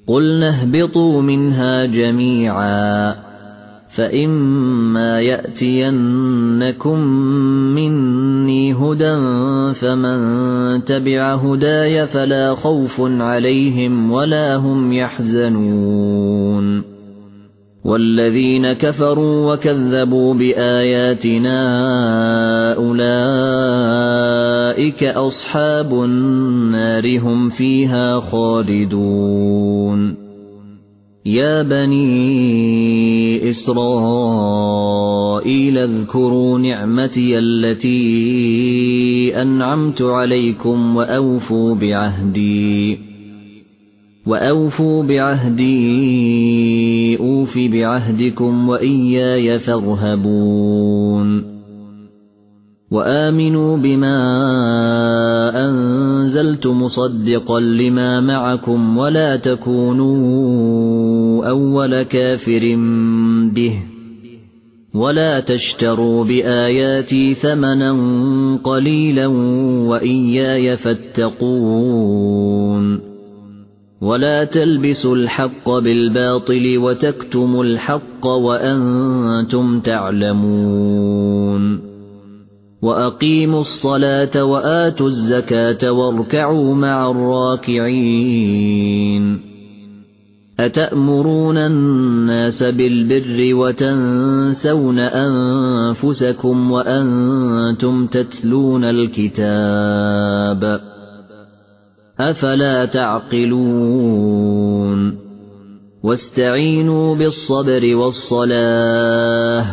قُلْنَا اهْبِطُوا مِنْهَا جَمِيعًا فَإِمَّا يَأْتِيَنَّكُم مِّنِّي هُدًى فَمَن تَبِعَ هُدَايَ فَلَا خَوْفٌ عَلَيْهِمْ وَلَا هُمْ يَحْزَنُونَ وَالَّذِينَ كَفَرُوا وَكَذَّبُوا بِآيَاتِنَا أُولَئِكَ أَصْحَابُ النَّارِ هُمْ فِيهَا خَالِدُونَ يا بني إسرائيل اذكروا نعمتي التي أنعمت عليكم وأوفوا بعهدي أوف بعهدكم وإياي فارهبون وآمنوا بما أنزلت مصدقا لما معكم ولا تكونوا أول كافر به ولا تشتروا بآياتي ثمنا قليلا وإياي فاتقون ولا تلبسوا الحق بالباطل وتكتموا الحق وأنتم تعلمون وأقيموا الصلاة وآتوا الزكاة واركعوا مع الراكعين أتأمرون الناس بالبر وتنسون أنفسكم وأنتم تتلون الكتاب أفلا تعقلون واستعينوا بالصبر والصلاة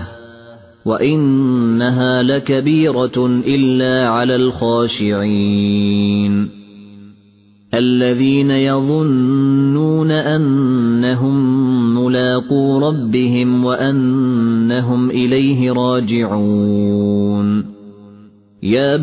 وإنها لكبيرة إلا على الخاشعين الذين يظنون أنهم ملاقو ربهم وأنهم إليه راجعون يا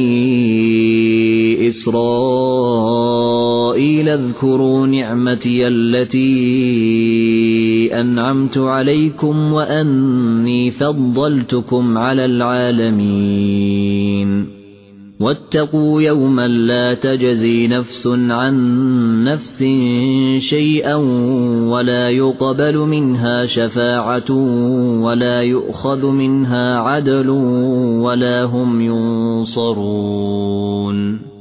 بني إسرائيل اذكروا نعمتي التي أنعمت عليكم وأني فضلتكم على العالمين واتقوا يوما لا تجزي نفس عن نفس شيئا ولا يقبل منها شفاعة ولا يؤخذ منها عدل ولا هم ينصرون